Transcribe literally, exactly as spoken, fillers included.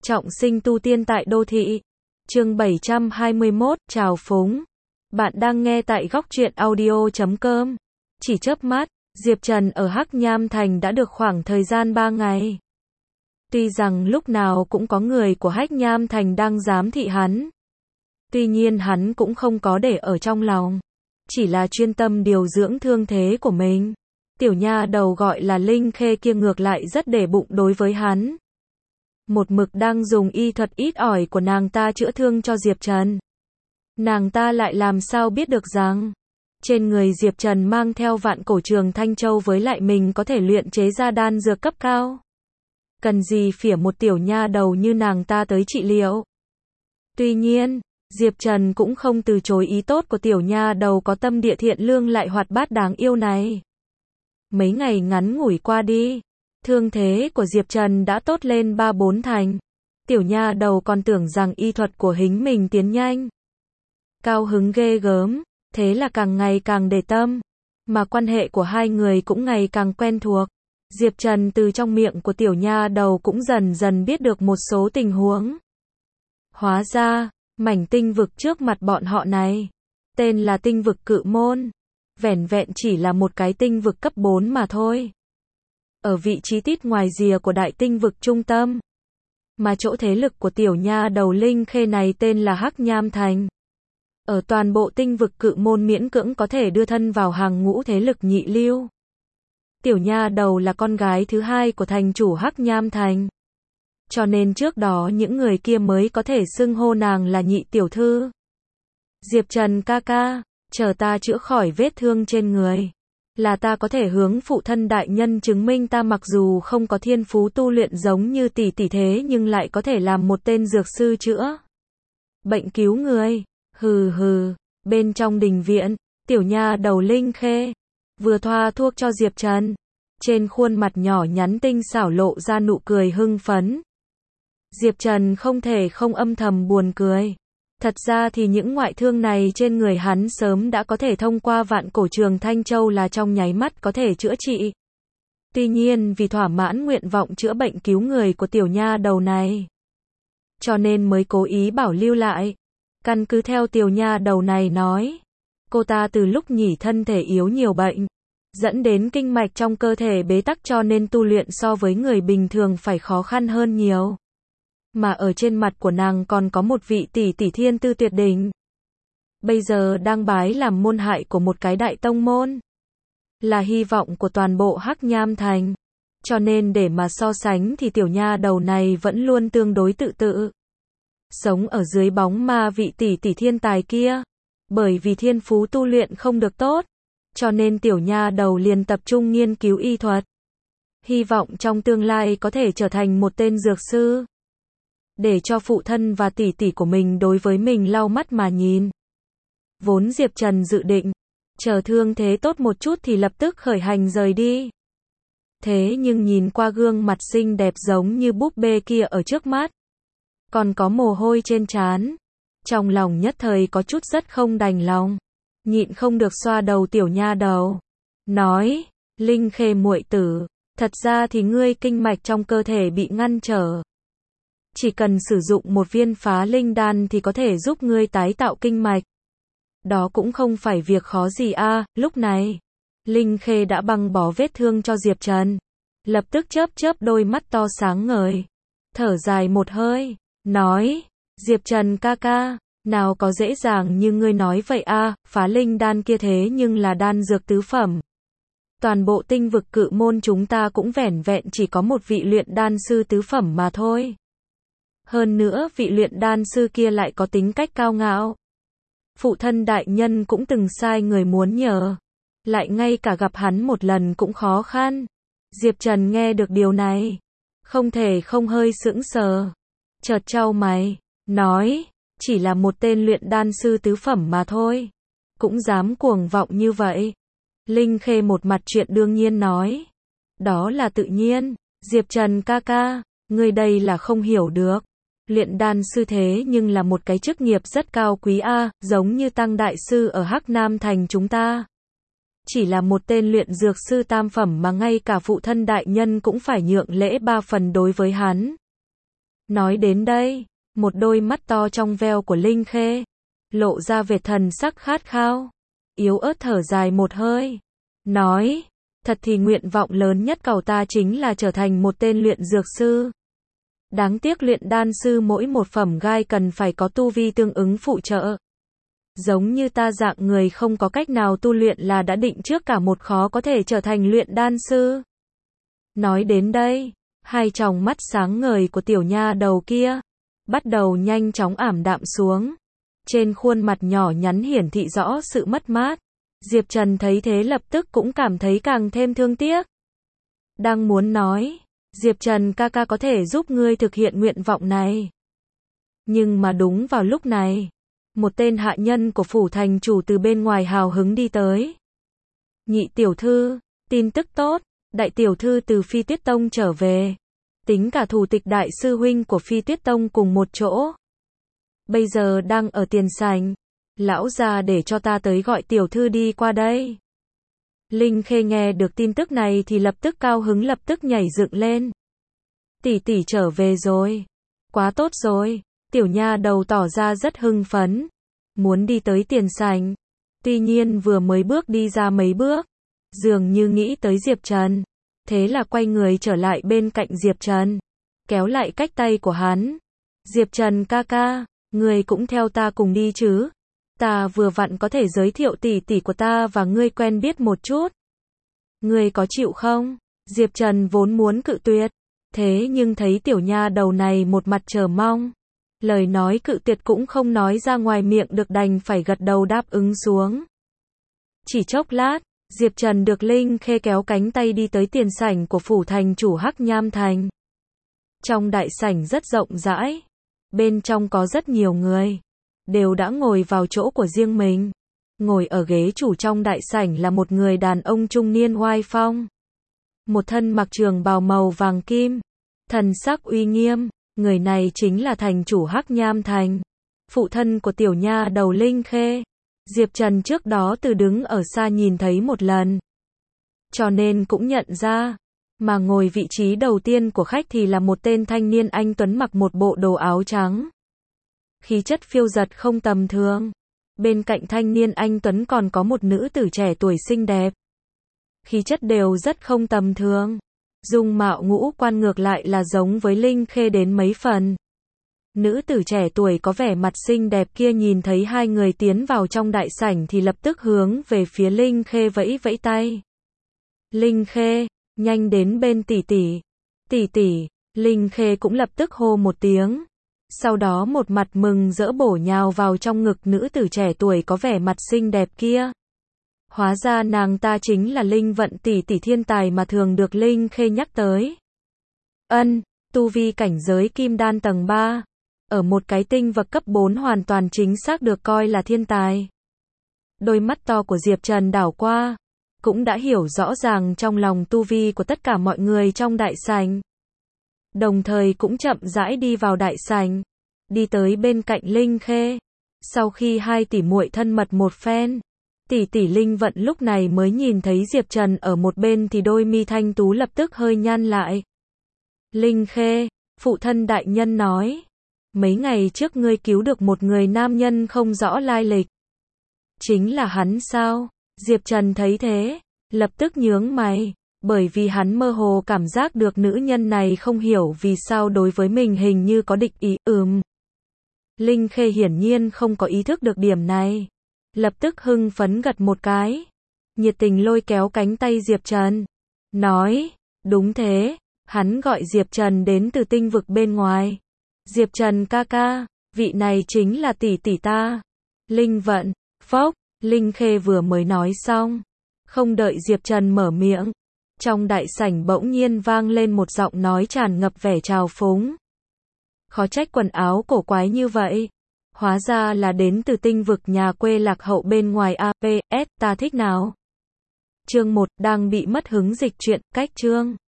Trọng sinh tu tiên tại đô thị. Chương bảy trăm hai mươi mốt, chào phúng. Bạn đang nghe tại góc truyện audio chấm com. Chỉ chớp mắt, Diệp Trần ở Hắc Nham Thành đã được khoảng thời gian ba ngày. Tuy rằng lúc nào cũng có người của Hắc Nham Thành đang giám thị hắn. Tuy nhiên hắn cũng không có để ở trong lòng. Chỉ là chuyên tâm điều dưỡng thương thế của mình. Tiểu nha đầu gọi là Linh Khê kia ngược lại rất để bụng đối với hắn. Một mực đang dùng y thuật ít ỏi của nàng ta chữa thương cho Diệp Trần. Nàng ta lại làm sao biết được rằng trên người Diệp Trần mang theo vạn cổ trường Thanh Châu với lại mình có thể luyện chế ra đan dược cấp cao. Cần gì phỉa một tiểu nha đầu như nàng ta tới trị liệu. Tuy nhiên, Diệp Trần cũng không từ chối ý tốt của tiểu nha đầu có tâm địa thiện lương lại hoạt bát đáng yêu này. Mấy ngày ngắn ngủi qua đi, thương thế của Diệp Trần đã tốt lên ba bốn thành. Tiểu nha đầu còn tưởng rằng y thuật của hính mình tiến nhanh. Cao hứng ghê gớm, thế là càng ngày càng để tâm. Mà quan hệ của hai người cũng ngày càng quen thuộc. Diệp Trần từ trong miệng của tiểu nha đầu cũng dần dần biết được một số tình huống. Hóa ra, mảnh tinh vực trước mặt bọn họ này, tên là tinh vực Cự Môn. Vẻn vẹn chỉ là một cái tinh vực cấp bốn mà thôi. Ở vị trí tít ngoài rìa của đại tinh vực trung tâm. Mà chỗ thế lực của tiểu nha đầu Linh Khê này tên là Hắc Nham Thành. Ở toàn bộ tinh vực Cự Môn miễn cưỡng có thể đưa thân vào hàng ngũ thế lực nhị lưu. Tiểu nha đầu là con gái thứ hai của thành chủ Hắc Nham Thành. Cho nên trước đó những người kia mới có thể xưng hô nàng là nhị tiểu thư. Diệp Trần ca ca, chờ ta chữa khỏi vết thương trên người. Là ta có thể hướng phụ thân đại nhân chứng minh ta mặc dù không có thiên phú tu luyện giống như tỷ tỷ thế nhưng lại có thể làm một tên dược sư chữa bệnh cứu người. Hừ hừ, bên trong đình viện, tiểu nha đầu Linh Khê vừa thoa thuốc cho Diệp Trần. Trên khuôn mặt nhỏ nhắn tinh xảo lộ ra nụ cười hưng phấn. Diệp Trần không thể không âm thầm buồn cười. Thật ra thì những ngoại thương này trên người hắn sớm đã có thể thông qua vạn cổ trường Thanh Châu là trong nháy mắt có thể chữa trị. Tuy nhiên vì thỏa mãn nguyện vọng chữa bệnh cứu người của tiểu nha đầu này, cho nên mới cố ý bảo lưu lại. Căn cứ theo tiểu nha đầu này nói, cô ta từ lúc nhỉ thân thể yếu nhiều bệnh, dẫn đến kinh mạch trong cơ thể bế tắc cho nên tu luyện so với người bình thường phải khó khăn hơn nhiều. Mà ở trên mặt của nàng còn có một vị tỷ tỷ thiên tư tuyệt đỉnh. Bây giờ đang bái làm môn hại của một cái đại tông môn. Là hy vọng của toàn bộ Hắc Nham Thành. Cho nên để mà so sánh thì tiểu nha đầu này vẫn luôn tương đối tự tự. Sống ở dưới bóng ma vị tỷ tỷ thiên tài kia. Bởi vì thiên phú tu luyện không được tốt. Cho nên tiểu nha đầu liền tập trung nghiên cứu y thuật. Hy vọng trong tương lai có thể trở thành một tên dược sư. Để cho phụ thân và tỷ tỷ của mình đối với mình lau mắt mà nhìn. Vốn Diệp Trần dự định, chờ thương thế tốt một chút thì lập tức khởi hành rời đi. Thế nhưng nhìn qua gương mặt xinh đẹp giống như búp bê kia ở trước mắt, còn có mồ hôi trên trán, trong lòng nhất thời có chút rất không đành lòng, nhịn không được xoa đầu tiểu nha đầu, nói: Linh Khê muội tử, thật ra thì ngươi kinh mạch trong cơ thể bị ngăn trở. Chỉ cần sử dụng một viên phá linh đan thì có thể giúp ngươi tái tạo kinh mạch. Đó cũng không phải việc khó gì a. À. Lúc này, Linh Khê đã băng bó vết thương cho Diệp Trần. Lập tức chớp chớp đôi mắt to sáng ngời. Thở dài một hơi, nói: Diệp Trần ca ca, nào có dễ dàng như ngươi nói vậy a. À. Phá linh đan kia thế nhưng là đan dược tứ phẩm. Toàn bộ tinh vực Cự Môn chúng ta cũng vẻn vẹn chỉ có một vị luyện đan sư tứ phẩm mà thôi. Hơn nữa vị luyện đan sư kia lại có tính cách cao ngạo. Phụ thân đại nhân cũng từng sai người muốn nhờ. Lại ngay cả gặp hắn một lần cũng khó khăn. Diệp Trần nghe được điều này, không thể không hơi sững sờ. Chợt chau mày, nói: Chỉ là một tên luyện đan sư tứ phẩm mà thôi. Cũng dám cuồng vọng như vậy. Linh Khê một mặt chuyện đương nhiên nói: Đó là tự nhiên, Diệp Trần ca ca, ngươi đây là không hiểu được. Luyện đan sư thế nhưng là một cái chức nghiệp rất cao quý a, giống như Tăng đại sư ở Hắc Nam Thành chúng ta. Chỉ là một tên luyện dược sư tam phẩm mà ngay cả phụ thân đại nhân cũng phải nhượng lễ ba phần đối với hắn. Nói đến đây, một đôi mắt to trong veo của Linh Khê lộ ra vẻ thần sắc khát khao, yếu ớt thở dài một hơi, nói, thật thì nguyện vọng lớn nhất cậu ta chính là trở thành một tên luyện dược sư. Đáng tiếc luyện đan sư mỗi một phẩm gai cần phải có tu vi tương ứng phụ trợ. Giống như ta dạng người không có cách nào tu luyện là đã định trước cả một khó có thể trở thành luyện đan sư. Nói đến đây, hai tròng mắt sáng ngời của tiểu nha đầu kia bắt đầu nhanh chóng ảm đạm xuống. Trên khuôn mặt nhỏ nhắn hiển thị rõ sự mất mát. Diệp Trần thấy thế lập tức cũng cảm thấy càng thêm thương tiếc. Đang muốn nói, Diệp Trần ca ca có thể giúp ngươi thực hiện nguyện vọng này. Nhưng mà đúng vào lúc này, một tên hạ nhân của phủ thành chủ từ bên ngoài hào hứng đi tới. Nhị tiểu thư, tin tức tốt, đại tiểu thư từ Phi Tuyết Tông trở về. Tính cả thủ tịch đại sư huynh của Phi Tuyết Tông cùng một chỗ. Bây giờ đang ở tiền sảnh. Lão già để cho ta tới gọi tiểu thư đi qua đây. Linh Khê nghe được tin tức này thì lập tức cao hứng lập tức nhảy dựng lên. Tỷ tỷ trở về rồi. Quá tốt rồi. Tiểu nha đầu tỏ ra rất hưng phấn. Muốn đi tới tiền sảnh. Tuy nhiên vừa mới bước đi ra mấy bước. Dường như nghĩ tới Diệp Trần. Thế là quay người trở lại bên cạnh Diệp Trần. Kéo lại cách tay của hắn. Diệp Trần ca ca, ngươi cũng theo ta cùng đi chứ. Ta vừa vặn có thể giới thiệu tỷ tỷ của ta và ngươi quen biết một chút. Ngươi có chịu không? Diệp Trần vốn muốn cự tuyệt. Thế nhưng thấy tiểu nha đầu này một mặt chờ mong. Lời nói cự tuyệt cũng không nói ra ngoài miệng được đành phải gật đầu đáp ứng xuống. Chỉ chốc lát, Diệp Trần được Linh Khê kéo cánh tay đi tới tiền sảnh của phủ thành chủ Hắc Nham Thành. Trong đại sảnh rất rộng rãi. Bên trong có rất nhiều người. Đều đã ngồi vào chỗ của riêng mình. Ngồi ở ghế chủ trong đại sảnh là một người đàn ông trung niên oai phong. Một thân mặc trường bào màu vàng kim. Thần sắc uy nghiêm. Người này chính là thành chủ Hắc Nham Thành. Phụ thân của tiểu nha đầu Linh Khê. Diệp Trần trước đó từ đứng ở xa nhìn thấy một lần. Cho nên cũng nhận ra. Mà ngồi vị trí đầu tiên của khách thì là một tên thanh niên anh tuấn mặc một bộ đồ áo trắng. Khí chất phiêu dật không tầm thường. Bên cạnh thanh niên anh tuấn còn có một nữ tử trẻ tuổi xinh đẹp. Khí chất đều rất không tầm thường. Dung mạo ngũ quan ngược lại là giống với Linh Khê đến mấy phần. Nữ tử trẻ tuổi có vẻ mặt xinh đẹp kia nhìn thấy hai người tiến vào trong đại sảnh thì lập tức hướng về phía Linh Khê vẫy vẫy tay. Linh Khê, nhanh đến bên tỷ tỷ. Tỷ tỷ, Linh Khê cũng lập tức hô một tiếng. Sau đó một mặt mừng rỡ bổ nhào vào trong ngực nữ tử trẻ tuổi có vẻ mặt xinh đẹp kia. Hóa ra nàng ta chính là Linh Vận tỷ tỷ thiên tài mà thường được Linh Khê nhắc tới. Ân, tu vi cảnh giới kim đan tầng ba. Ở một cái tinh vực cấp bốn hoàn toàn chính xác được coi là thiên tài. Đôi mắt to của Diệp Trần đảo qua. Cũng đã hiểu rõ ràng trong lòng tu vi của tất cả mọi người trong đại sảnh. Đồng thời cũng chậm rãi đi vào đại sảnh. Đi tới bên cạnh Linh Khê. Sau khi hai tỷ muội thân mật một phen. Tỷ tỷ Linh Vận lúc này mới nhìn thấy Diệp Trần ở một bên thì đôi mi thanh tú lập tức hơi nhăn lại. Linh Khê, phụ thân đại nhân nói. Mấy ngày trước ngươi cứu được một người nam nhân không rõ lai lịch. Chính là hắn sao? Diệp Trần thấy thế, lập tức nhướng mày. Bởi vì hắn mơ hồ cảm giác được nữ nhân này không hiểu vì sao đối với mình hình như có địch ý. Ừm. Linh Khê hiển nhiên không có ý thức được điểm này. Lập tức hưng phấn gật một cái. Nhiệt tình lôi kéo cánh tay Diệp Trần. Nói, đúng thế, hắn gọi Diệp Trần đến từ tinh vực bên ngoài. Diệp Trần ca ca, vị này chính là tỷ tỷ ta. Linh Vận, phốc, Linh Khê vừa mới nói xong. Không đợi Diệp Trần mở miệng. Trong đại sảnh bỗng nhiên vang lên một giọng nói tràn ngập vẻ trào phúng. Khó trách quần áo cổ quái như vậy. Hóa ra là đến từ tinh vực nhà quê lạc hậu bên ngoài a pê ét, ta thích nào. Chương một, đang bị mất hứng dịch truyện, cách chương.